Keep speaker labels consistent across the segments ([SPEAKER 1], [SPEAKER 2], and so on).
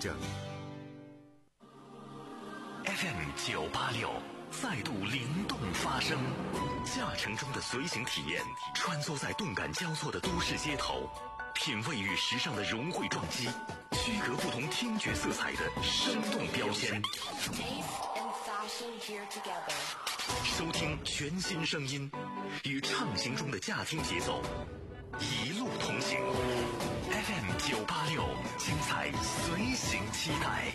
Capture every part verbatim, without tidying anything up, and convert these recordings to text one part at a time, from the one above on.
[SPEAKER 1] 证。F M 九八六再度灵动发声，驾乘中的随行体验，穿梭在动感交错的都市街头，品味与时尚的融汇撞击，区隔不同听觉色彩的生动标签。收听全新声音，与畅行中的驾听节奏，一路同行。F M 九八六，精彩随行期待。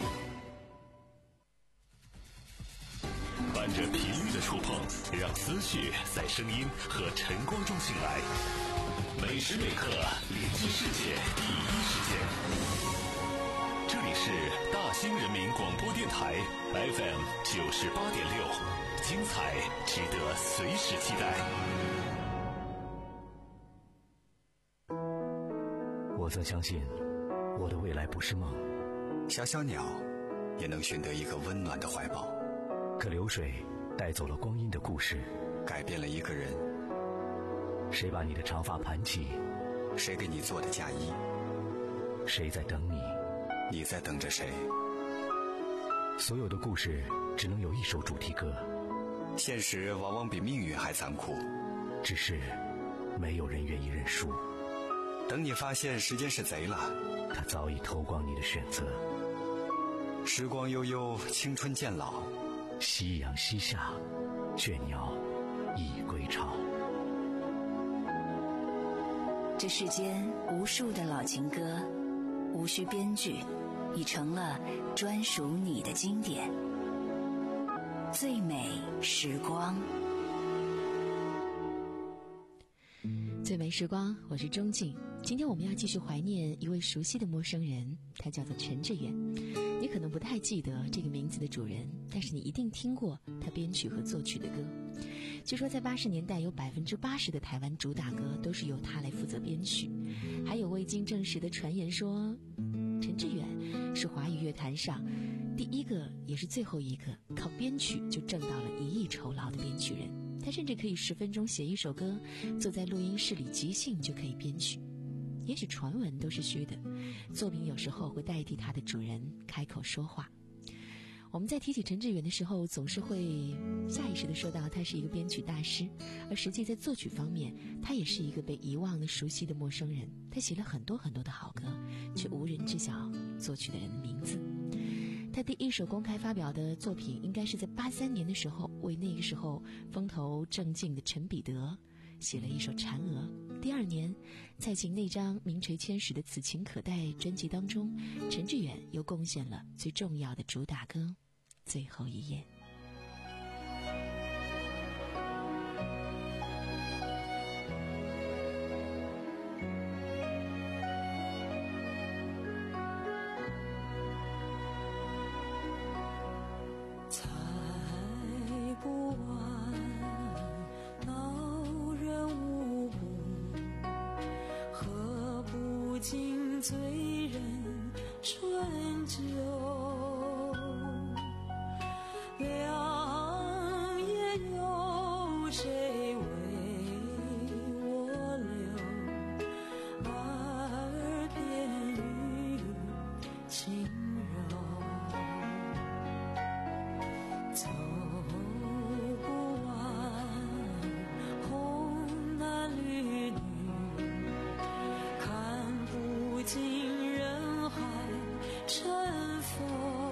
[SPEAKER 1] 伴着频率的触碰，让思绪在声音和晨光中醒来。每时每刻连接世界第一时间。这里是大兴人民广播电台 F M 九十八点六，精彩值得随时期待。
[SPEAKER 2] 我则相信，我的未来不是梦。
[SPEAKER 3] 小小鸟也能寻得一个温暖的怀抱。
[SPEAKER 2] 可流水带走了光阴的故事，
[SPEAKER 3] 改变了一个人。
[SPEAKER 2] 谁把你的长发盘起？
[SPEAKER 3] 谁给你做的嫁衣？
[SPEAKER 2] 谁在等你？
[SPEAKER 3] 你在等着谁？
[SPEAKER 2] 所有的故事只能有一首主题歌。
[SPEAKER 3] 现实往往比命运还残酷，
[SPEAKER 2] 只是没有人愿意认输。
[SPEAKER 3] 等你发现时间是贼了，
[SPEAKER 2] 他早已偷光你的选择。
[SPEAKER 3] 时光悠悠，青春渐老，
[SPEAKER 2] 夕阳西下，倦鸟已归巢。
[SPEAKER 4] 这世间无数的老情歌，无需编剧，已成了专属你的经典。最美时光，
[SPEAKER 5] 最美时光，我是钟静。今天我们要继续怀念一位熟悉的陌生人，他叫做陈志远。你可能不太记得这个名字的主人，但是你一定听过他编曲和作曲的歌。据说在八十年代，有百分之八十的台湾主打歌都是由他来负责编曲。还有未经证实的传言说，陈志远是华语乐坛上第一个也是最后一个靠编曲就挣到了一亿酬劳的编曲人。他甚至可以十分钟写一首歌，坐在录音室里即兴就可以编曲。也许传闻都是虚的，作品有时候会代替他的主人开口说话。我们在提起陈志远的时候，总是会下意识地说到他是一个编曲大师，而实际在作曲方面，他也是一个被遗忘的熟悉的陌生人。他写了很多很多的好歌，却无人知晓作曲的人的名字。他第一首公开发表的作品应该是在八三年的时候，为那个时候风头正劲的陈彼得写了一首《嫦娥》。第二年，在其那张名垂千史的《此情可待》专辑当中，陈志远又贡献了最重要的主打歌《最后一夜》。
[SPEAKER 6] 醉人春酒，良夜有谁为我留？耳边语轻柔，走不完红男绿女，看不尽人海尘封，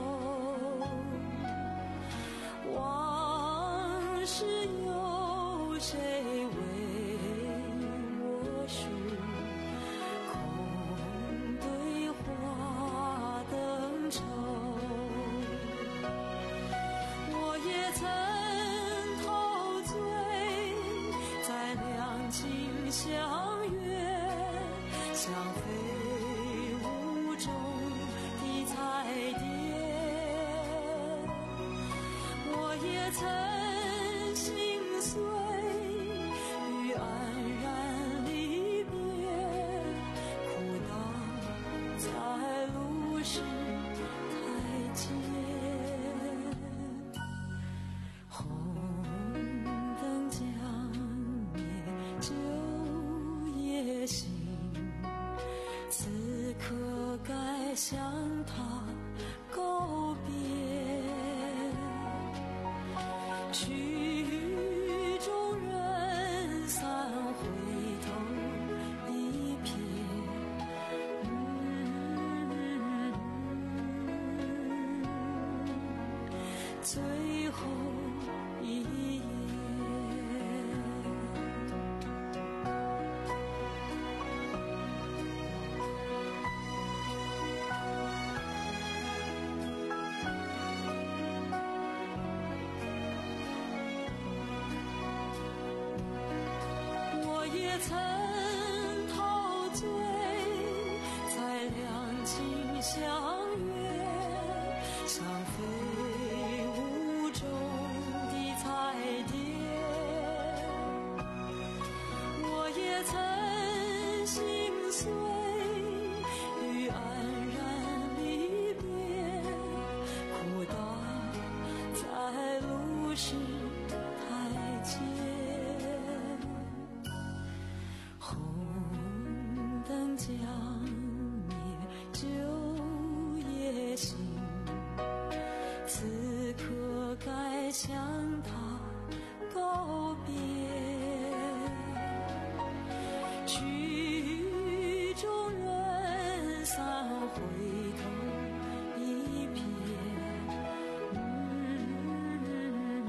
[SPEAKER 6] 往事有谁为我诉？空对花灯抽，我也曾陶醉在两情相悦，像飞舞中的彩蝶，我也曾心碎于黯然离别，哭倒在路是台阶，红灯将灭，酒也醒，此刻该向他最后一夜。我也曾陶醉在两情相悦，像飞舞中的彩蝶。我也曾心碎于黯然离别，哭倒在路是台阶。红灯将灭，酒也醒，此刻该向他告别。曲终人散，回头一瞥，嗯，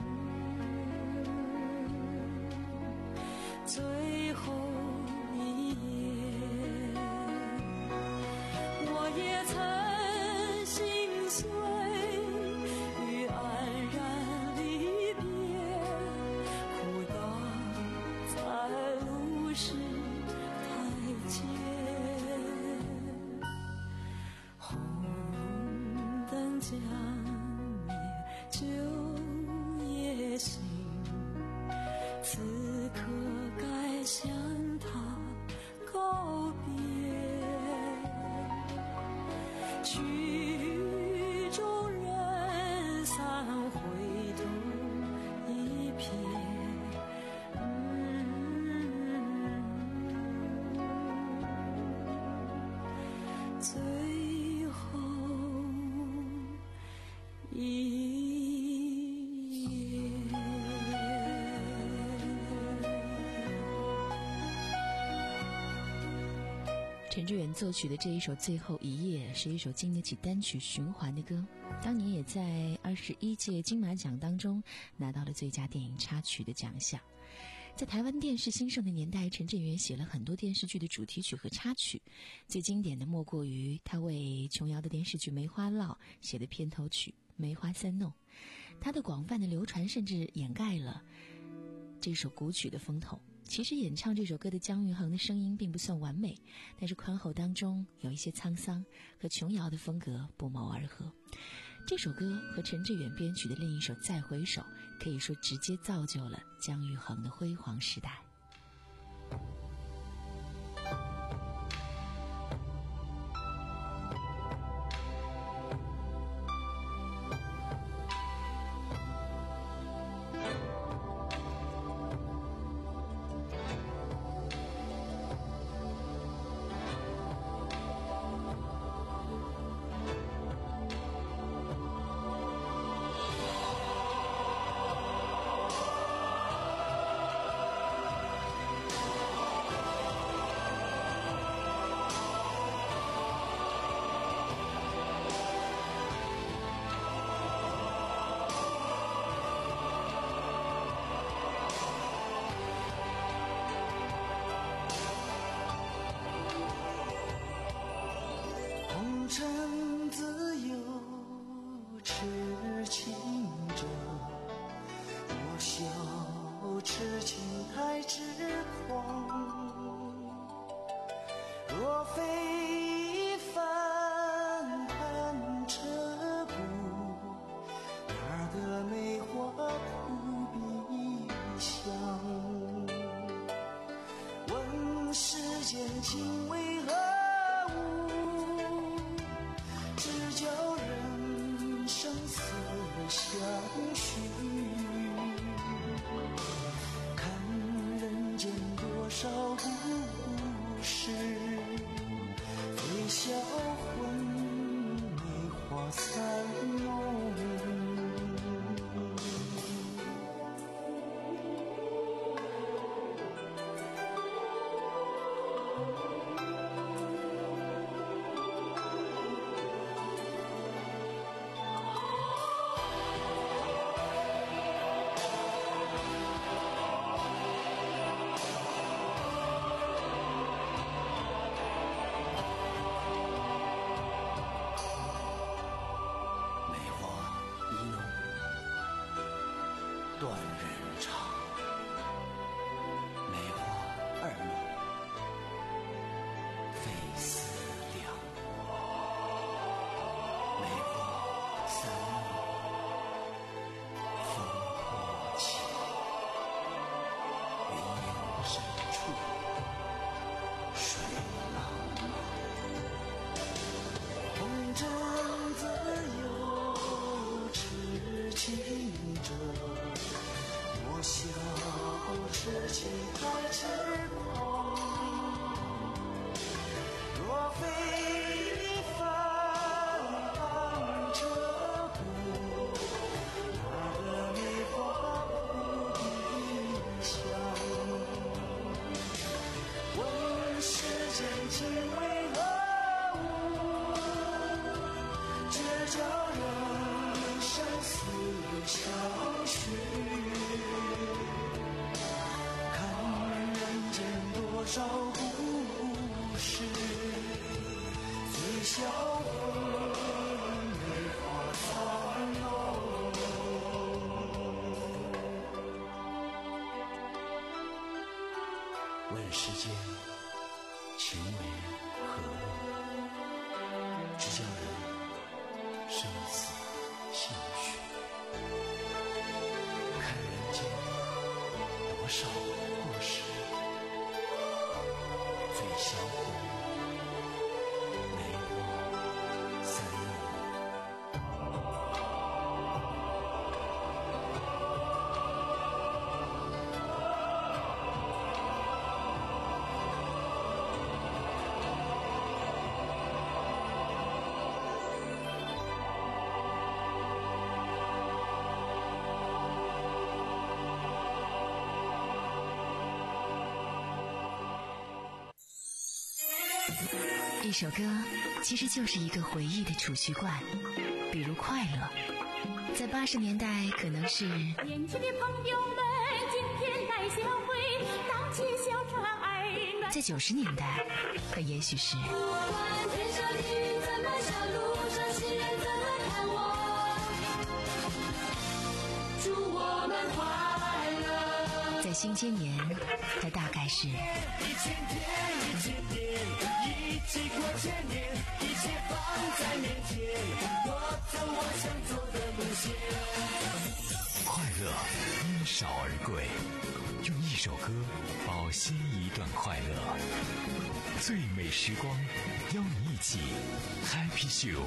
[SPEAKER 6] 最后一夜。我也曾心碎于黯然离别，哭倒在路是台阶。红灯将灭，酒也醒，此刻该向他告别。曲终人散，回头一瞥，嗯，最后一夜。
[SPEAKER 5] 陈志远作曲的这一首《最后一夜》是一首经得起单曲循环的歌，当年也在二十一届金马奖当中拿到了最佳电影插曲的奖项。在台湾电视兴盛的年代，陈志远写了很多电视剧的主题曲和插曲，最经典的莫过于他为琼瑶的电视剧《梅花烙》写的片头曲《梅花三弄》。他的广泛的流传甚至掩盖了这首古曲的风头。其实演唱这首歌的姜育恒的声音并不算完美，但是宽厚当中有一些沧桑，和琼瑶的风格不谋而合。这首歌和陈志远编曲的另一首《再回首》可以说直接造就了姜育恒的辉煌时代。
[SPEAKER 2] 问世间情为何物，只叫人生死相许。看人间多少故事，最销魂，梅花三弄。
[SPEAKER 5] 一首歌其实就是一个回忆的储蓄罐，比如快乐，在八十年代可能是
[SPEAKER 6] 年轻的朋友们今天来相会，荡起小船儿暖。
[SPEAKER 5] 在九十年代可也许是
[SPEAKER 6] 不管天上雨怎么下，路上行人怎么看我，祝我们快乐。
[SPEAKER 5] 在新千年它大概是
[SPEAKER 7] 一千天一千年，一起过千年，一切放在面前，我走我想走的路线。
[SPEAKER 1] 快乐因少而贵，用一首歌饱悉一段快乐。最美时光，邀你一起 Happy Show。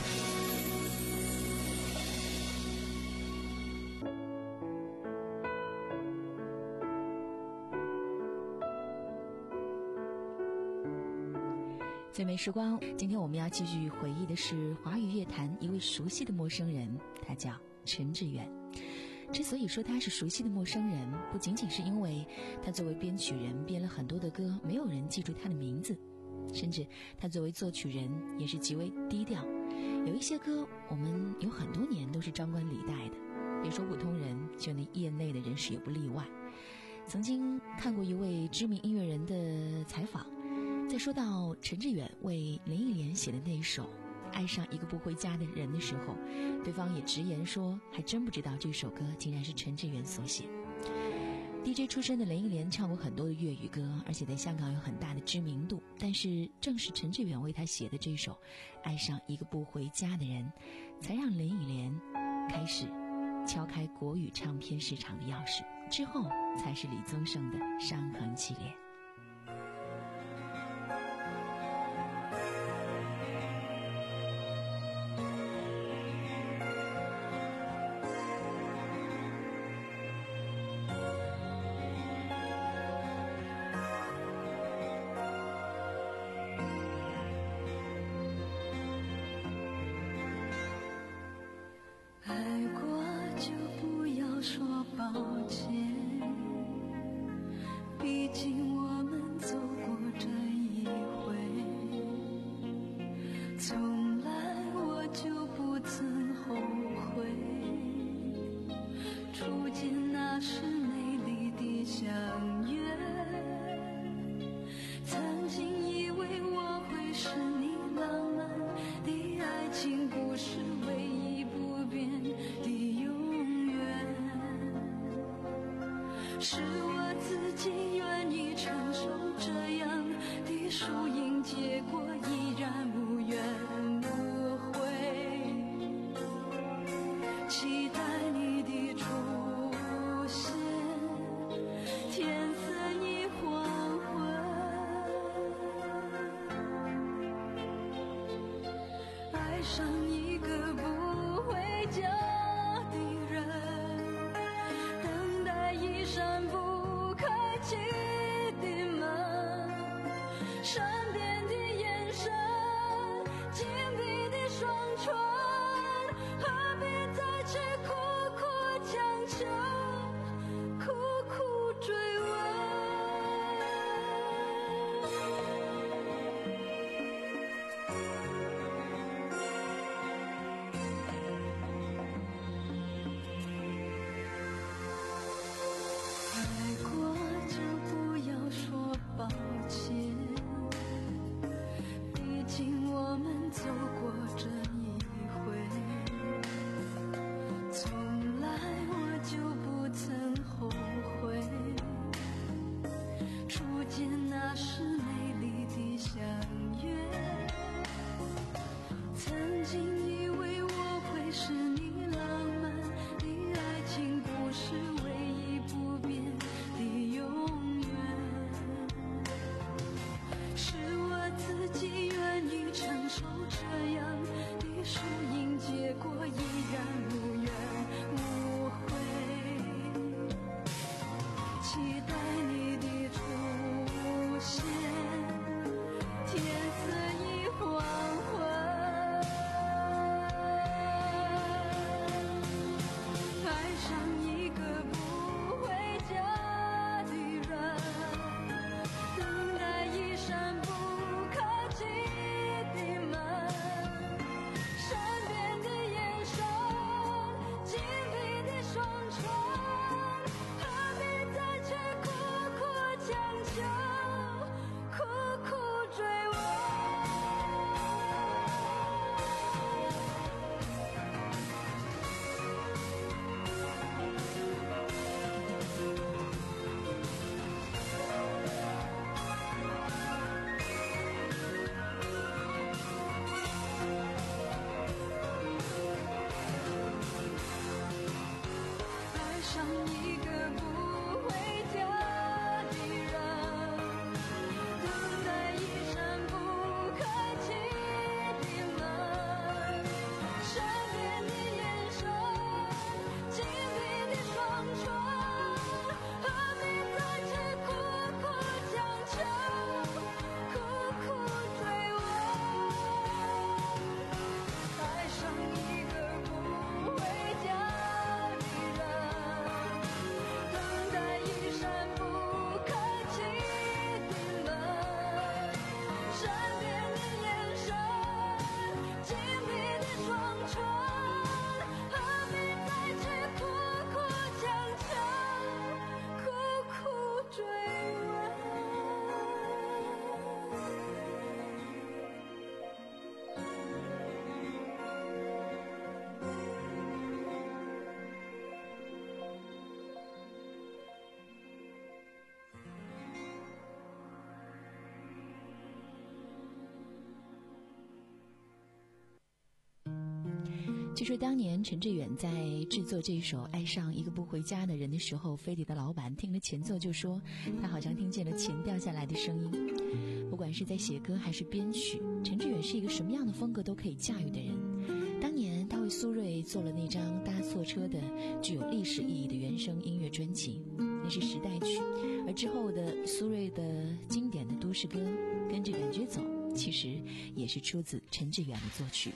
[SPEAKER 5] 最美时光，今天我们要继续回忆的是华语乐坛一位熟悉的陌生人，他叫陈志远。之所以说他是熟悉的陌生人，不仅仅是因为他作为编曲人编了很多的歌，没有人记住他的名字，甚至他作为作曲人也是极为低调。有一些歌我们有很多年都是张冠李戴的，别说普通人，就连业内的人士也不例外。曾经看过一位知名音乐人的采访，在说到陈志远为林忆莲写的那一首《爱上一个不回家的人》的时候，对方也直言说还真不知道这首歌竟然是陈志远所写。 D J 出身的林忆莲唱过很多的粤语歌，而且在香港有很大的知名度，但是正是陈志远为他写的这首《爱上一个不回家的人》，才让林忆莲开始敲开国语唱片市场的钥匙，之后才是李宗盛的《伤痕系列》。
[SPEAKER 6] 结果依然无怨无悔。 爱上一个不回家的人，等待一扇不开启的门，身边的眼神，紧闭的双唇，何必再去苦苦强求，苦苦追问。爱过就不要说抱歉，毕竟我们走过这一回，从来我就不曾后悔，初见那时美丽的相约，曾经以为我会是你浪漫的爱情故事唯一不变的永远，是我自己愿意承受这样的输赢结果，依然无怨无悔，期待你的出现，天色已黄昏，爱上一个不回家的人，等待一扇不开启的门，身边的眼神，紧闭的双唇，何必再去苦苦强求，苦苦追问。爱上一个不回家的人，等待一扇不开启的门，身边的眼神，紧闭的双唇，何必再去苦苦强求，苦苦追问。爱上一个不回家的人，等待一扇不开启的门，身边的眼神，紧闭的双唇，何必再去苦苦强求，苦苦追问。
[SPEAKER 5] 据说当年陈志远在制作这首《爱上一个不回家的人》的时候，飞碟的老板听了前奏就说，他好像听见了钱掉下来的声音。不管是在写歌还是编曲，陈志远是一个什么样的风格都可以驾驭的人。当年他为苏芮做了那张搭错车的具有历史意义的原声音乐专辑，那是时代曲，而之后的苏芮的经典的都市歌《跟着感觉走》，其实也是出自陈志远的作曲。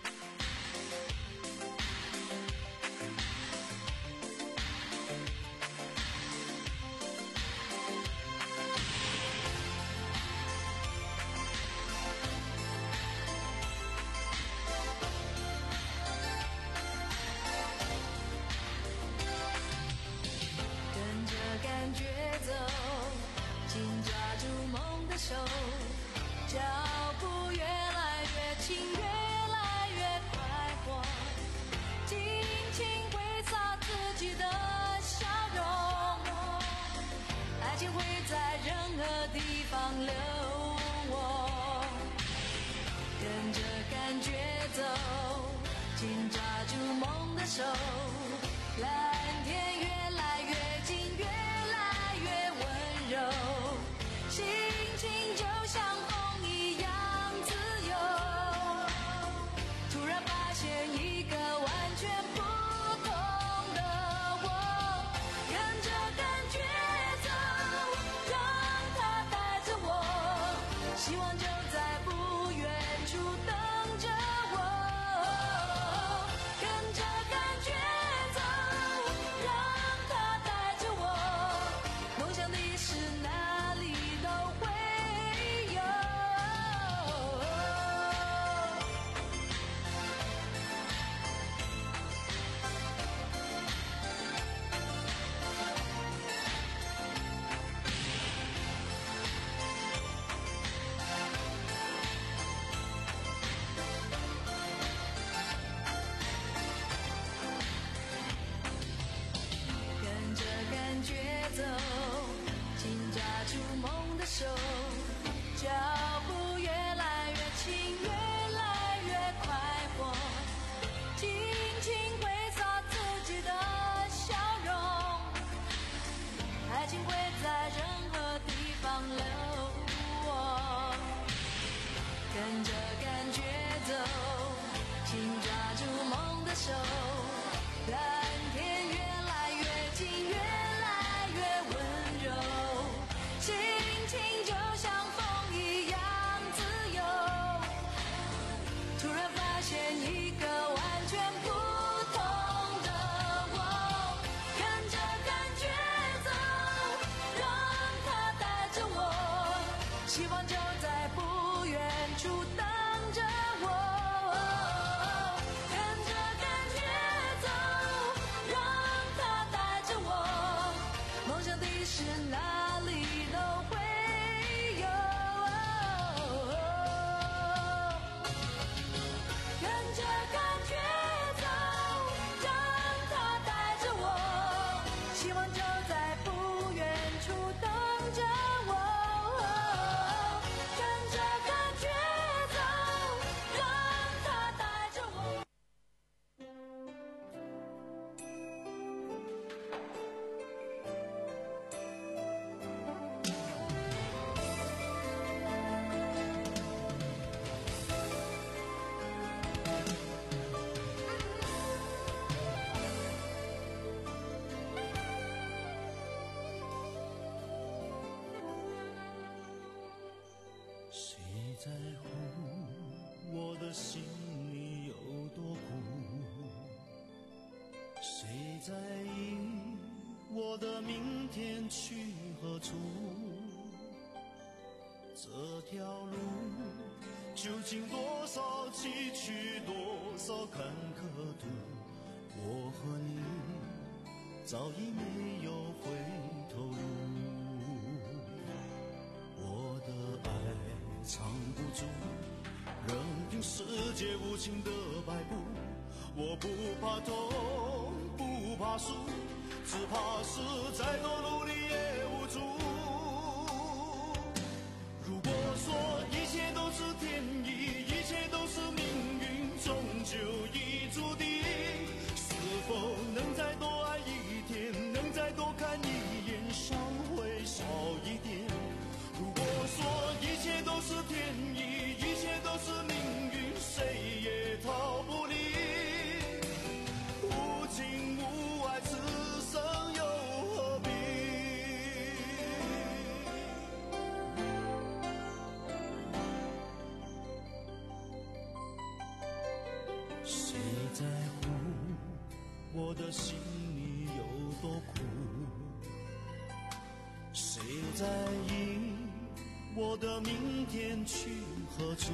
[SPEAKER 6] 跟着感觉走，紧抓住梦的手，脚步越来越轻，越来越快活，尽情挥洒自己的笑容，爱情会在任何地方留我，跟着感觉走，紧抓住梦的手，蓝天越来越近，越来越温柔，心情就像风一样自由，突手，蓝天越来越近，越来越温柔，心情就像风一样自由。突然发现一个完全不同的我，跟着感觉走，让它带着我，希望就在不远处等着我。跟着感觉走，让它带着我，梦想的事哪里都会有。跟着感觉走，让它带着我，希望就在不远处等着我。跟着感觉走，让它带着我。
[SPEAKER 7] 谁在乎我的心里有多苦？谁在意我的明天去何处？这条路究竟多少崎岖，多少坎坷途？我和你早已没有回头路。我的爱藏不住，任凭世界无情的摆布。我不怕痛，不怕输，只怕是再多努力也无助。如果说一切都是天意，一切都是命运，终究已注定，是否能再多爱一天，能再多看一眼，伤会少一点。如果说一切都是天意，一切都是命运，谁也逃不离。无情无爱，此生又何必？谁在乎我的心里有多苦？谁在意我的明天去何处？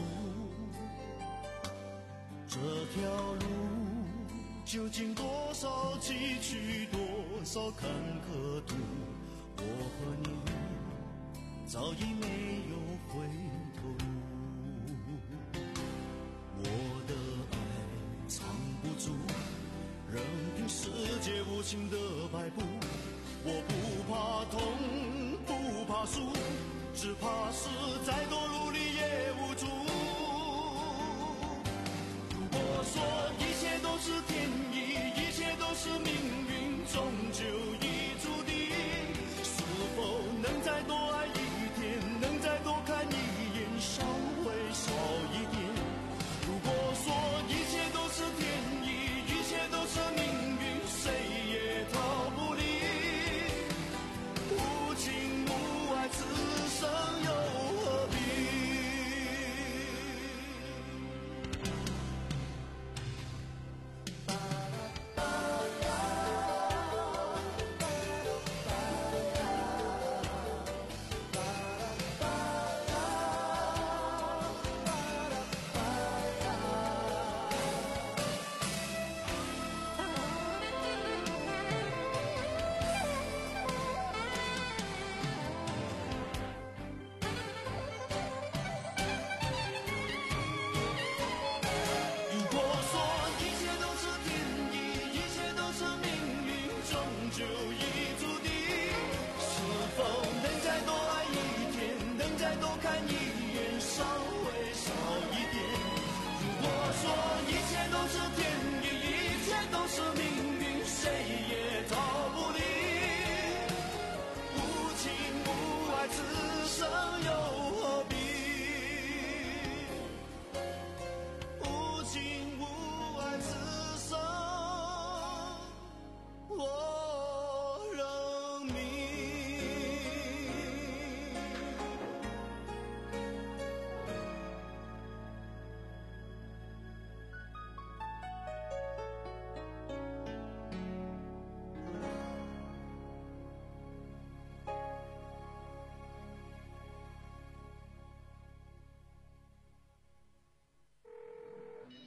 [SPEAKER 7] 这条路究竟多少崎岖，多少坎坷途？我和你早已没有回头路。我的爱藏不住，任凭世界无情的摆布。我不怕痛，不怕输，只怕是再多努力也无助。如果说一切都是天意，一切都是命运，终究已注定，是否能再多爱一天，能再多看一眼，伤会少一点。如果说一切都是天意，一切都是命运，谁也逃不离。无情无爱，此生又何必？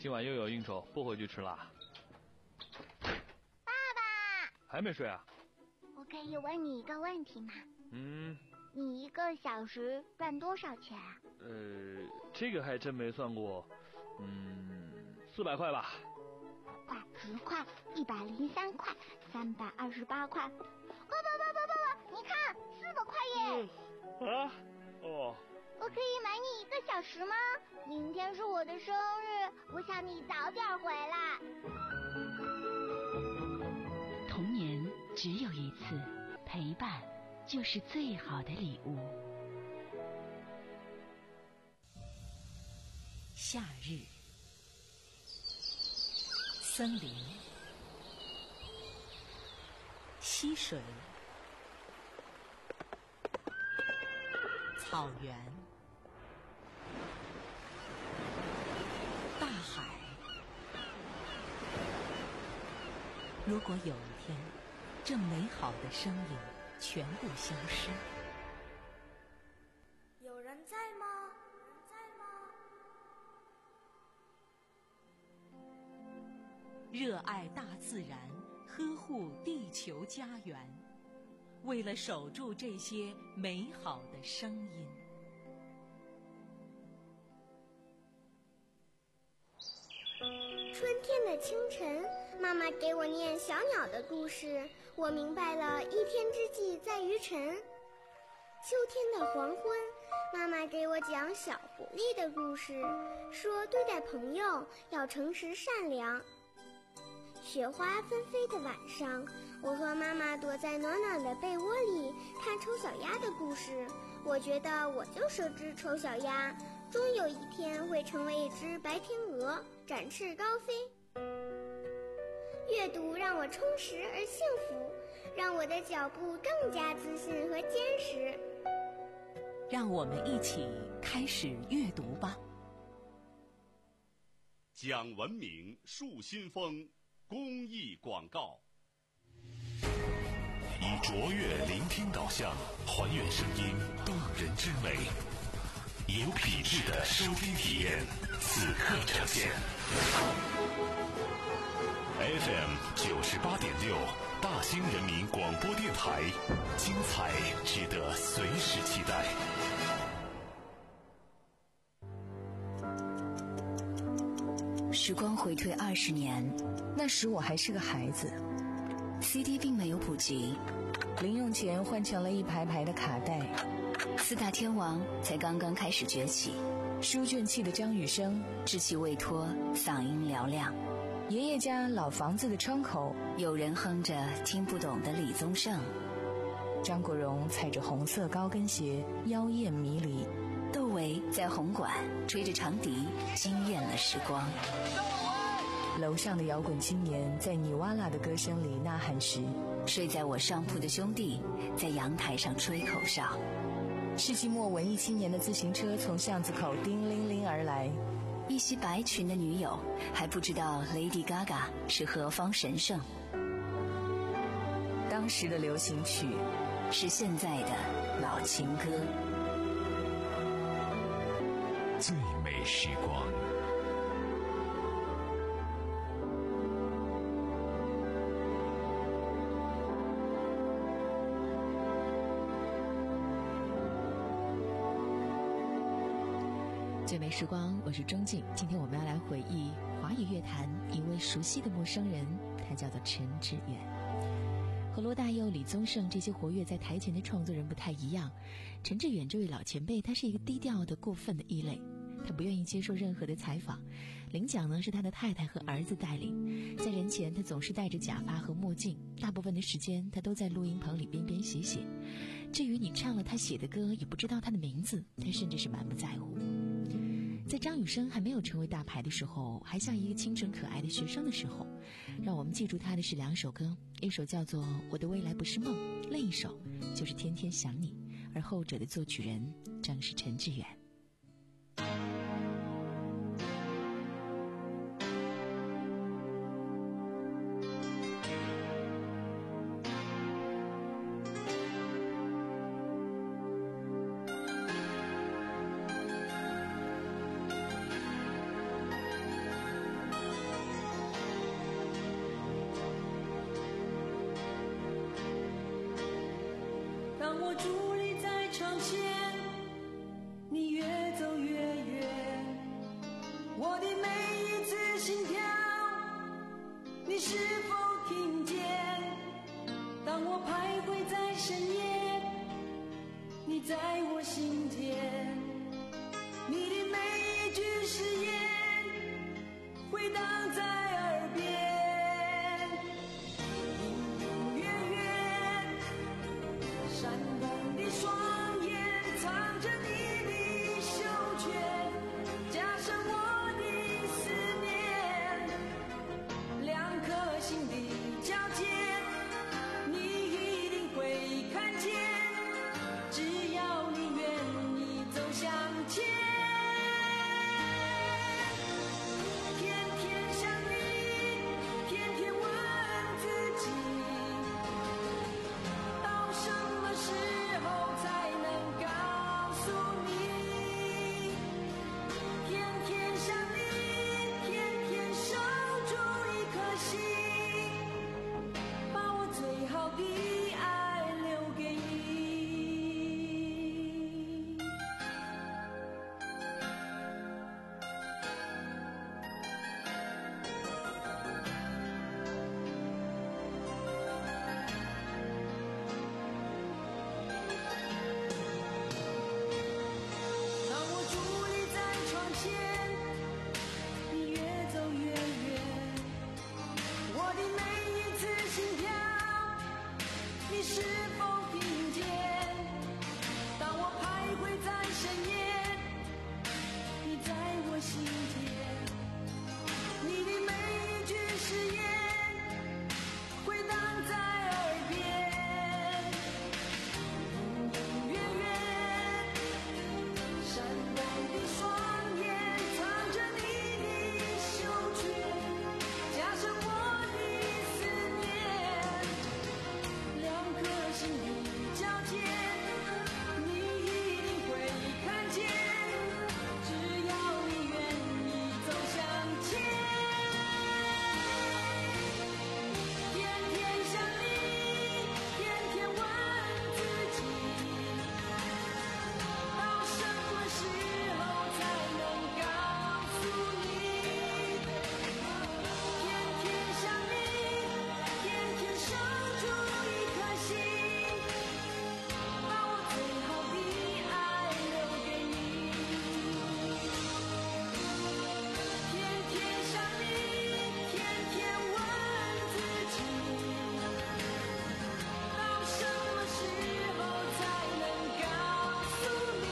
[SPEAKER 8] 今晚又有应酬，不回去吃啦。
[SPEAKER 9] 爸爸，
[SPEAKER 8] 还没睡啊？
[SPEAKER 9] 我可以问你一个问题吗？
[SPEAKER 8] 嗯。
[SPEAKER 9] 你一个小时赚多少钱啊？
[SPEAKER 8] 呃，这个还真没算过。嗯，四百块吧。
[SPEAKER 9] 块、十块、一百零三块、三百二十八块。爸爸爸爸爸爸，你看，四百块耶！
[SPEAKER 8] 嗯、啊？哦。
[SPEAKER 9] 我可以买你一个小时吗？明天是我的生日，我想你早点回来。
[SPEAKER 4] 童年只有一次，陪伴就是最好的礼物。夏日，森林，溪水，草原，大海。如果有一天，这美好的生命全部消失，
[SPEAKER 10] 有人在吗？有人在吗？
[SPEAKER 4] 热爱大自然，呵护地球家园，为了守住这些美好的声音。
[SPEAKER 9] 春天的清晨，妈妈给我念小鸟的故事，我明白了一天之计在于晨。秋天的黄昏，妈妈给我讲小狐狸的故事，说对待朋友要诚实善良。雪花纷飞的晚上，我和妈妈躲在暖暖的被窝里看丑小鸭的故事，我觉得我就是只丑小鸭，终有一天会成为一只白天鹅，展翅高飞。阅读让我充实而幸福，让我的脚步更加自信和坚实。
[SPEAKER 4] 让我们一起开始阅读吧。
[SPEAKER 1] 讲文明树新风公益广告，以卓越聆听导向，还原声音动人之美，有品质的收听体验，此刻呈现。F M 九十八点六，大兴人民广播电台，精彩值得随时期待。
[SPEAKER 4] 时光回退二十年，那时我还是个孩子 ，C D 并没有普及，零用钱换成了一排排的卡带，四大天王才刚刚开始崛起，书卷气的张雨生稚气未脱，嗓音嘹亮。爷爷家老房子的窗口，有人哼着听不懂的李宗盛。张国荣踩着红色高跟鞋，妖艳迷离。窦唯在红馆吹着长笛，惊艳了时光。楼上的摇滚青年在尼瓦拉的歌声里呐喊时，睡在我上铺的兄弟在阳台上吹口哨。世纪末文艺青年的自行车从巷子口叮铃铃而来。一袭白裙的女友还不知道 Lady Gaga 是何方神圣。当时的流行曲是现在的老情歌。
[SPEAKER 2] 最美时光，
[SPEAKER 5] 最美时光，我是钟静。今天我们要来回忆华语乐坛一位熟悉的陌生人，他叫做陈志远。和罗大佑、李宗盛这些活跃在台前的创作人不太一样，陈志远这位老前辈，他是一个低调的、过分的异类。他不愿意接受任何的采访，领奖呢是他的太太和儿子带领。在人前，他总是戴着假发和墨镜，大部分的时间他都在录音棚里编编写写。至于你唱了他写的歌，也不知道他的名字，他甚至是满不在乎。在张雨生还没有成为大牌的时候，还像一个清纯可爱的学生的时候，让我们记住他的是两首歌，一首叫做《我的未来不是梦》，另一首就是《天天想你》，而后者的作曲人正是陈志远。
[SPEAKER 6] 我伫立在窗前，你越走越远，我的每一次心跳，你是否听见？当我徘徊在深夜，你在我心田，你的每一句誓言回荡在耳边，隐隐约约闪光的双眼藏着你的袖圈，加上我的思念，两颗心的交界，你一定会看见，只要你愿意走向前。天天想你，天天问自己，到什么时候才能告诉你？天天想你，天天守住一颗心，把我最好的爱留给你。当我伫立在窗前，你越走越远，我的每一次心跳，你是否听见？当我徘徊在深夜，你在我心田，你的每一句誓言回荡在耳边，隐隐约约闪光的双眼藏着你的袖圈，加上我的思念，两颗心的交界，你一定会看见，只要你愿意走向前。天天想你，天天问自己，到什么时候才能告诉你？天天想你，天天守住一颗心，把我最好的爱留给你。天天想你，天天问自己，到什么时候才能告诉你？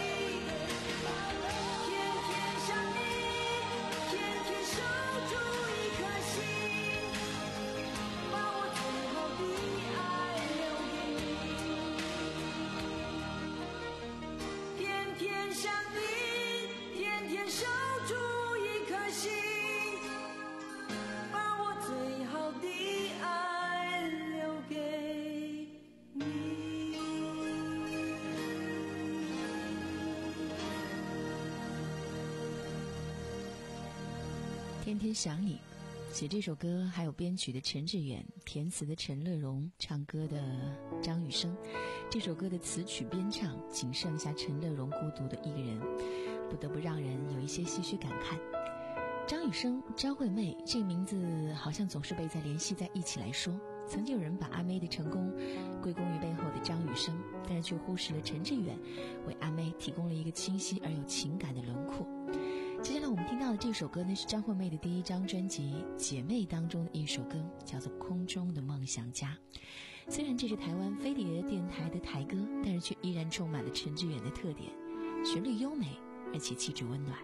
[SPEAKER 6] 天天想你，天天守住一颗心，把我最好的爱留给你。天天想你，天天守住一颗心，把我最好的爱留给你。
[SPEAKER 5] 天天想你，写这首歌还有编曲的陈志远，填词的陈乐融，唱歌的张雨生。这首歌的词曲编唱仅剩下陈乐融孤独的一个人，不得不让人有一些唏嘘感慨。张雨生、张惠妹这个名字好像总是被在联系在一起来说。曾经有人把阿妹的成功归功于背后的张雨生，但是却忽视了陈志远为阿妹提供了一个清晰而有情感的轮廓。接下来我们听到的这首歌呢，是张惠妹的第一张专辑《姐妹》当中的一首歌，叫做《空中的梦想家》。虽然这是台湾飞碟电台的台歌，但是却依然充满了陈志远的特点，旋律优美，而且气质温暖。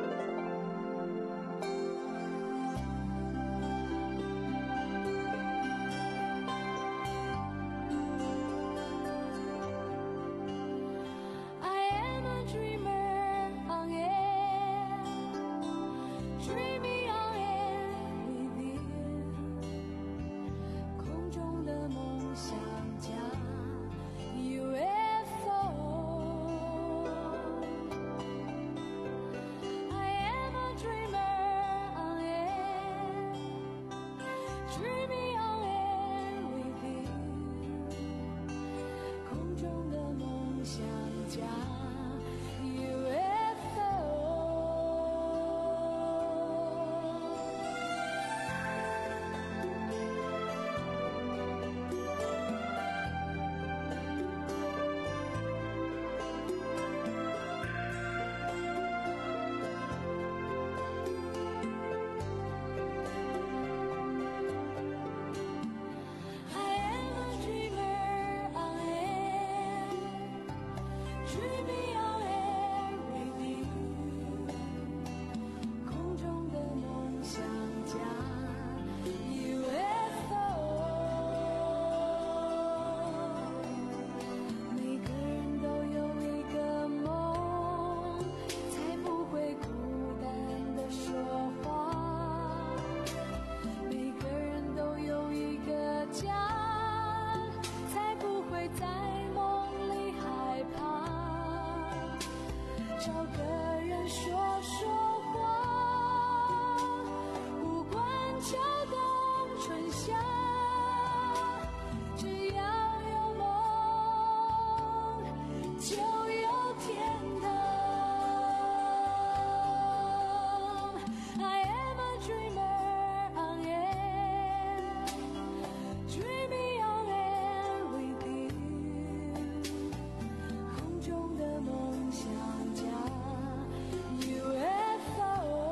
[SPEAKER 6] 天中的梦想家 U F O。 找个人说说话，不管秋冬春夏，只要有梦就有天堂。 I am a dreamer on air, dreaming on air with you， 空中的梦想家 U F O。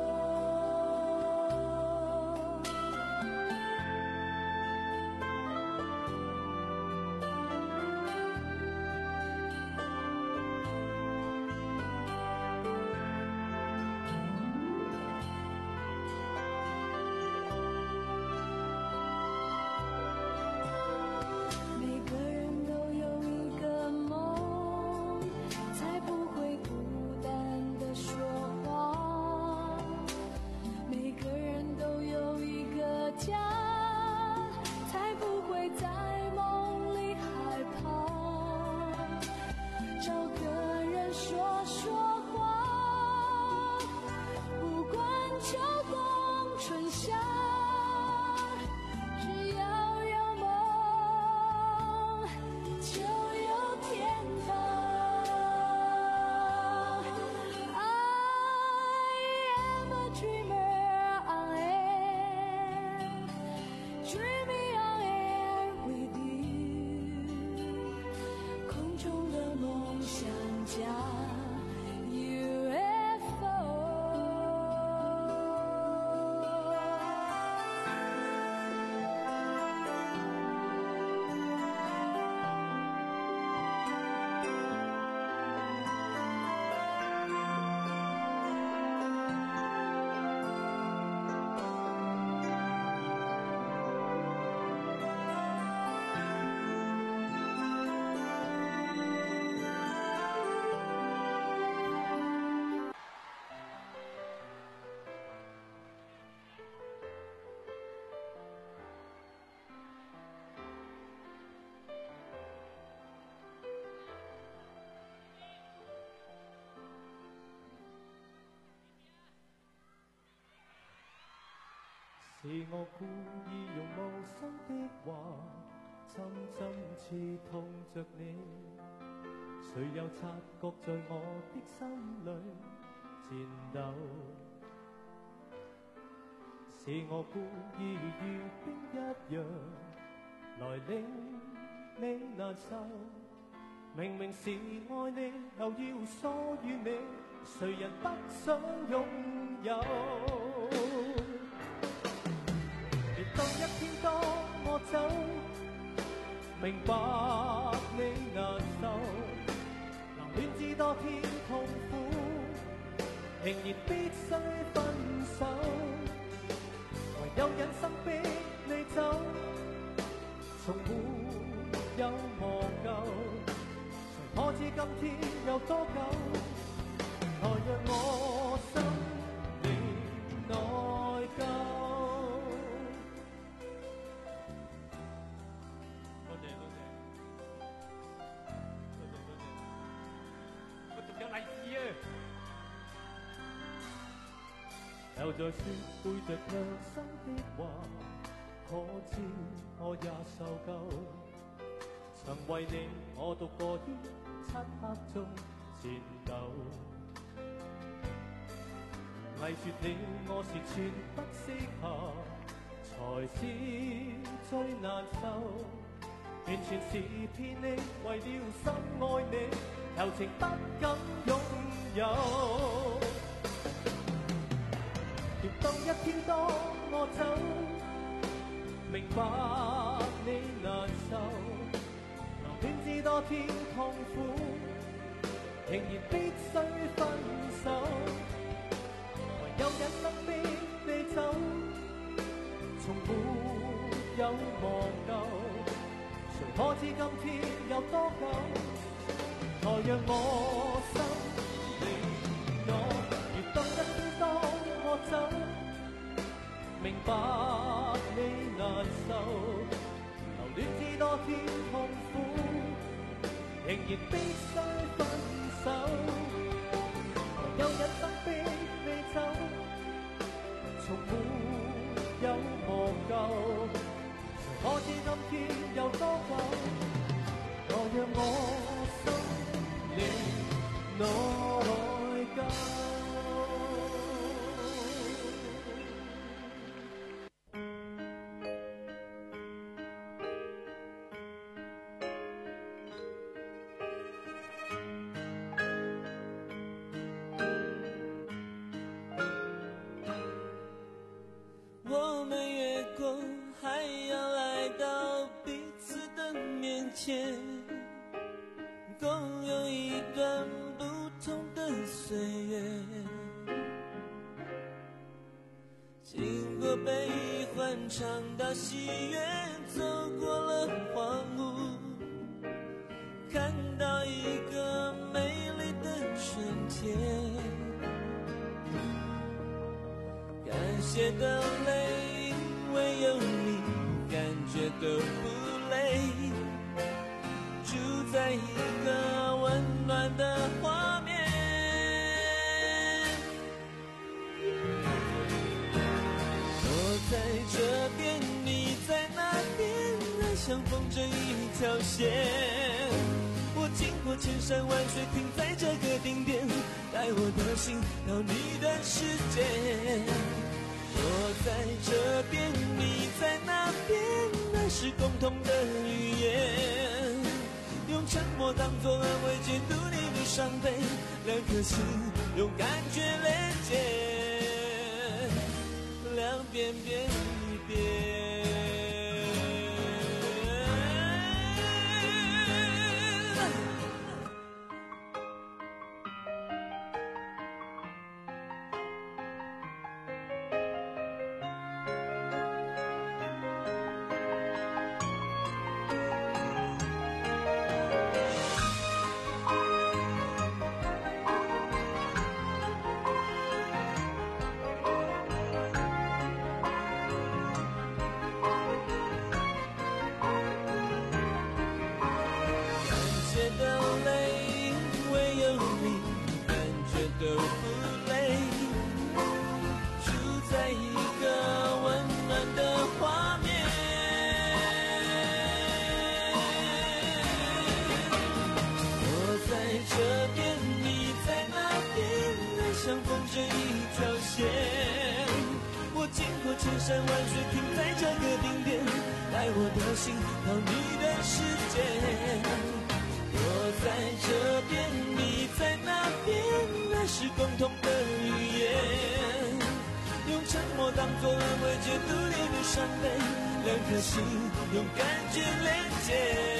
[SPEAKER 6] 每个人都有一个梦，才不会孤单地说谎。每个人都有一个家，才不会在梦里害怕。找个人说说话，不管秋冬春夏，只要有梦就有天堂。I am a dreamer on air, dreaming on air with you， 空中的梦想家 U F O。
[SPEAKER 11] 是我故意用無心的話，針針刺痛着你。誰又察覺在我的心裏戰鬥？是我故意如冰一樣來令你難受。明明是愛你，又要疏遠你，誰人不想擁有？ 當一天當我走，明白你難受，能戀知多天痛苦，仍然必須分手，唯有忍心逼你走，從沒有忘舊，誰可知今天有多久？來讓我心連內疚。 又在說背着良心的話，可知我也受夠。 曾為你我獨個於漆黑中戰鬥，偽說你我是全不適合，才是最難受，完全是騙你，為了深愛你，柔情不敢擁有。亦當一天當我走，明白你難受，留戀知多天痛苦，仍然必須分手。唯有忍心逼你走，從沒有忘舊。誰可知今天有多久？來讓我心領我，如當一天當我走，明白你難受，留戀知多天痛苦，仍然必須分手。唯有忍心逼你走，從沒有忘舊。誰可知今天有多久？來讓我心領內疚。
[SPEAKER 12] 我們越過還要來到彼此的面前，共有一段不同的歲月，經過悲歡嘗到喜悅，走過了荒蕪，看到一個美麗的春天，感謝的淚因為有你，感覺都不累，住在一個溫暖的畫面。我在這邊，你在那邊，愛像縫着一條線。我經過千山萬水，停在這個頂點，帶我的心到你的世界。我在這邊，你在那邊，愛是共同的語言，用沉默當作安慰，解讀你的傷悲，兩顆心用感覺連接，兩邊變一邊。千山萬水停在這個頂點，帶我的心到你的世界。我在這邊，你在那邊，愛是共同的語言，用沉默當作安慰，解讀你的傷悲，兩顆心用感覺連接，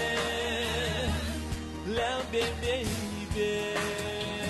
[SPEAKER 12] 兩邊變一邊。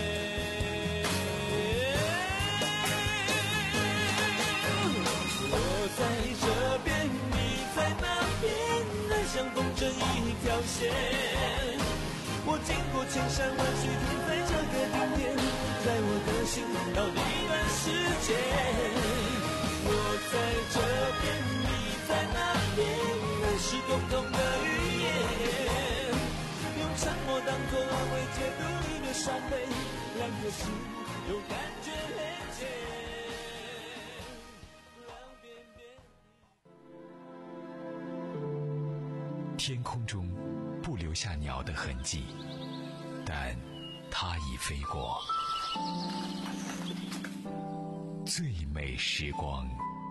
[SPEAKER 12] 在這邊，你在那邊，愛像縫着一條線。我經過千山萬水，停在這個頂點，在我的心到你的世界。我在這邊，你在那邊，愛是共同的語言，用沉默當作安慰，解讀你的傷悲，兩顆心用感覺連接。
[SPEAKER 2] 天空中不留
[SPEAKER 3] 留下鸟的痕迹，但它已飞过。最美时光。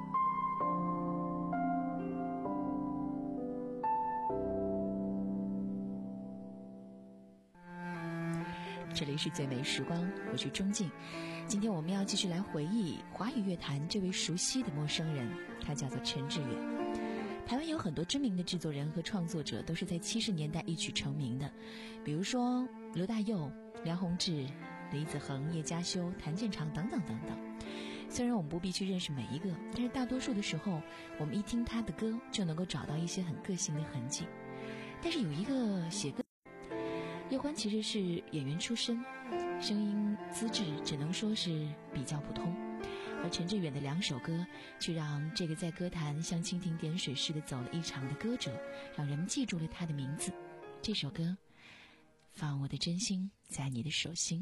[SPEAKER 5] 这里是最美时光，我是钟静。今天我们要继续来回忆华语乐坛这位熟悉的陌生人，他叫做陈志远。台湾有很多知名的制作人和创作者都是在七十年代一曲成名的，比如说刘大佑、梁鸿志、李子恒、叶嘉修、谭健常等等等等。虽然我们不必去认识每一个，但是大多数的时候，我们一听他的歌就能够找到一些很个性的痕迹。但是有一个写歌叶欢其实是演员出身，声音资质只能说是比较普通，而陈志远的两首歌却让这个在歌坛像蜻蜓点水似的走了一场的歌者，让人们记住了他的名字。这首歌，放我的真心在你的手心。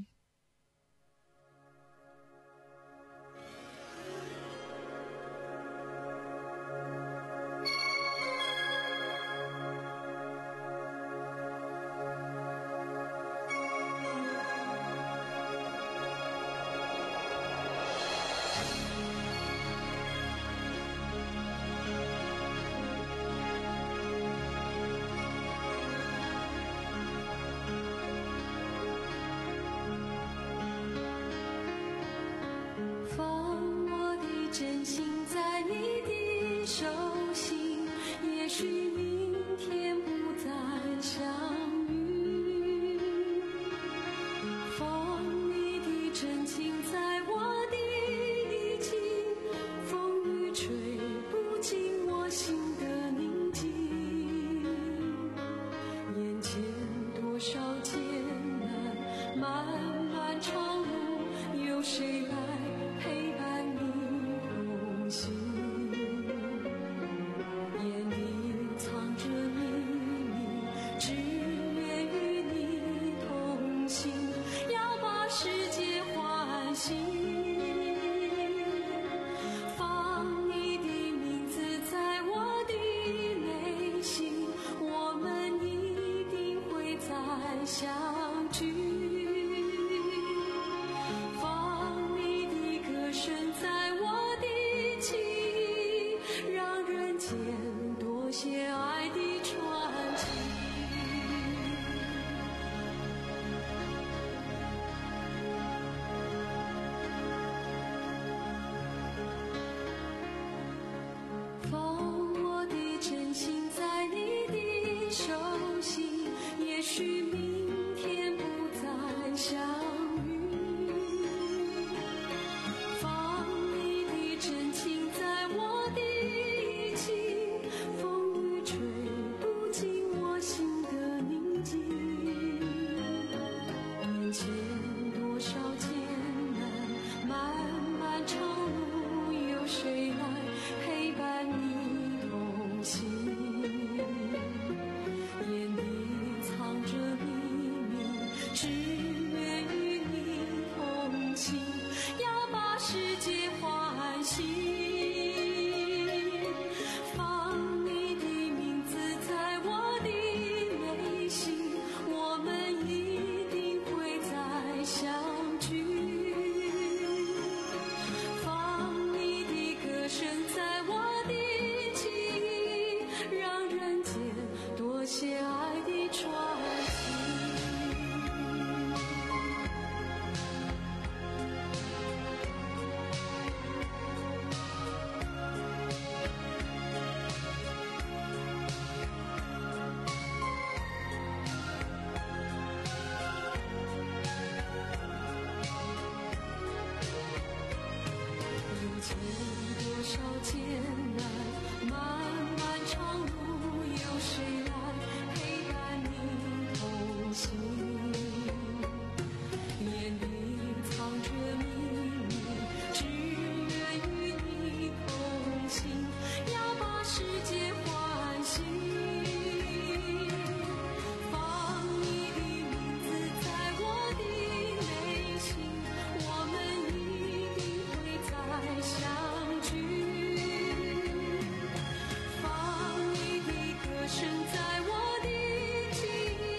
[SPEAKER 6] 声在我的心。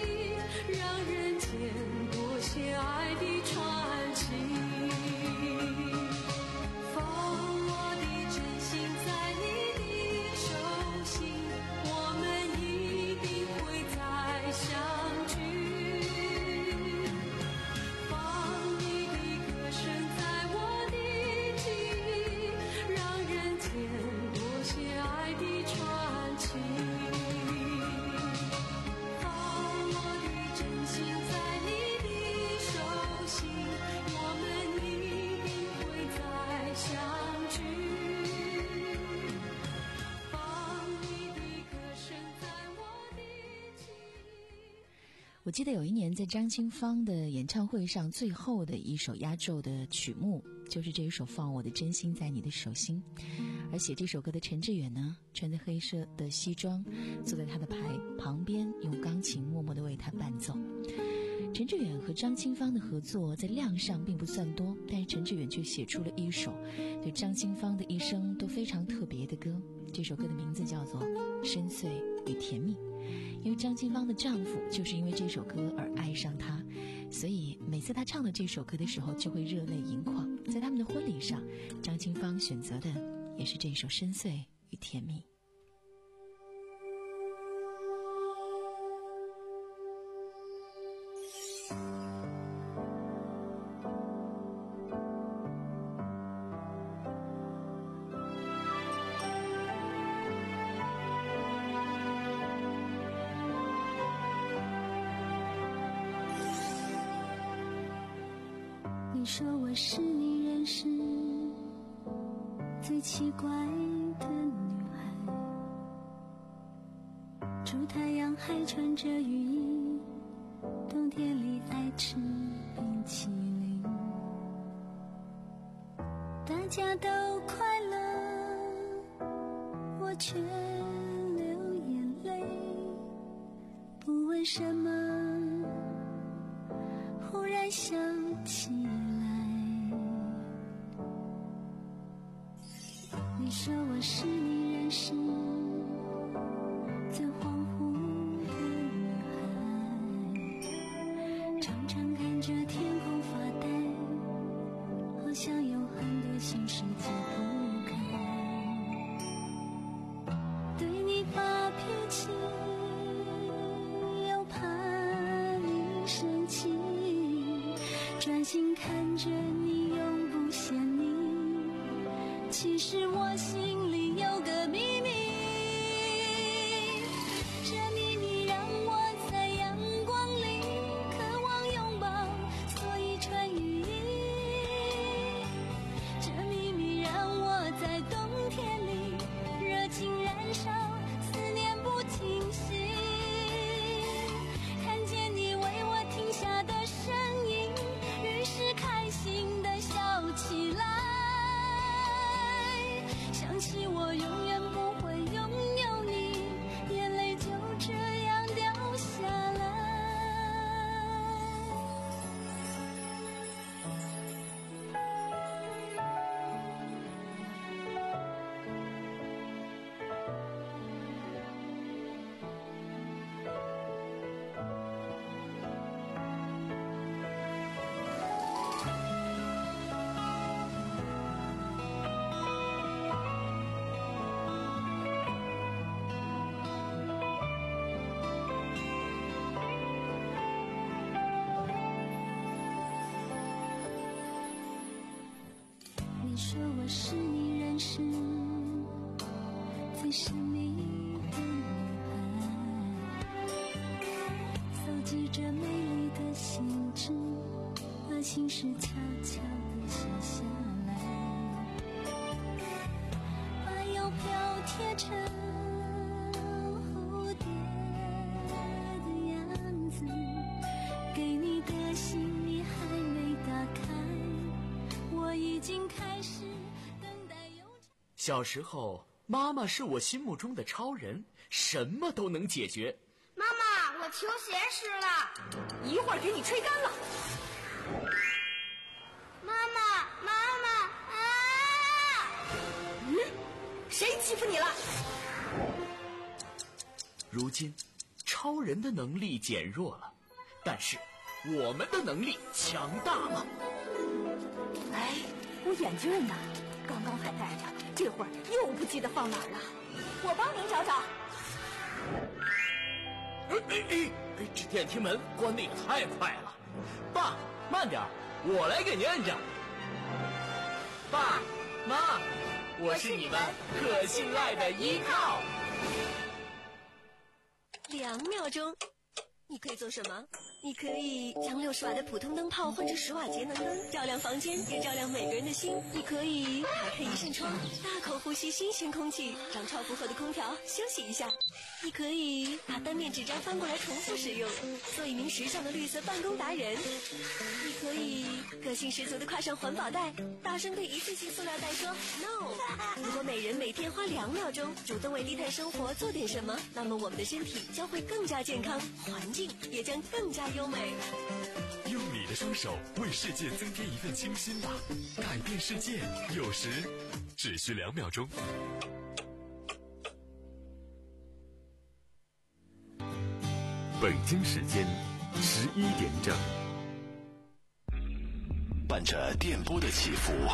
[SPEAKER 5] 我记得有一年在张清芳的演唱会上，最后的一首压轴的曲目就是这一首《放我的真心在你的手心》。而写这首歌的陈志远呢，穿着黑色的西装，坐在他的牌旁边，用钢琴默默地为他伴奏。陈志远和张清芳的合作在量上并不算多，但是陈志远却写出了一首对张清芳的一生都非常特别的歌。这首歌的名字叫做《深邃与甜蜜》，因为张清芳的丈夫就是因为这首歌而爱上她，所以每次她唱的这首歌的时候就会热泪盈眶。在他们的婚礼上，张清芳选择的也是这首《深邃与甜蜜》。
[SPEAKER 13] 你说我是你认识最奇怪的女孩，出太阳还穿着雨衣，冬天里爱吃冰淇淋，大家都快乐，我却流眼泪，不问什么，忽然想起你说我是你认识最恍惚的女孩，常常看着天空发呆，好像有很多心事解不开，对你发脾气又怕你生气，专心看着你永不嫌你，其实我心里有个秘密，这秘密让我在阳光里渴望拥抱，所以穿雨衣，这秘密让我在冬天里热情燃烧，思念不停息，看见你为我停下的身影，于是开心地笑起来，想起我永远不会拥有你，眼泪就这样掉下来。你说我是你认识最神秘的女孩，搜集着美丽的信纸，把心事悄悄地写下来，把邮票贴成蝴蝶的样子，给你的信你还没打开，我已经开始等待邮差。
[SPEAKER 14] 小时候，妈妈是我心目中的超人，什么都能解决。
[SPEAKER 9] 妈妈，我球鞋湿了，
[SPEAKER 15] 一会儿给你吹干了。
[SPEAKER 9] 妈妈，妈妈啊！
[SPEAKER 15] 嗯，谁欺负你了？
[SPEAKER 14] 如今，超人的能力减弱了，但是我们的能力强大了。
[SPEAKER 15] 哎，我眼镜呢？刚刚还戴着，这会儿又不记得放哪儿了。我帮您找找。
[SPEAKER 14] 哎哎哎！这电梯门关得也太快了。爸，慢点，我来给您摁着。爸妈，我是你们可信赖的依靠。
[SPEAKER 16] 两秒钟， 你可以做什么？你可以将六十瓦的普通灯泡换成十瓦节能灯，照亮房间，也照亮每个人的心。你可以打开一扇窗，大口呼吸新鲜空气，让超负荷的空调休息一下。你可以把单面纸张翻过来重复使用，做一名时尚的绿色办公达人。你可以个性十足的挎上环保袋，大声对一次性塑料袋说 no。如果每人每天花两秒钟主动为低碳生活做点什么，那么我们的身体将会更加健康，环境也将更加优美。
[SPEAKER 1] 用你的双手为世界增添一份清新吧，改变世界有时只需两秒钟。北京时间十一点整，
[SPEAKER 2] 伴着电波的起伏，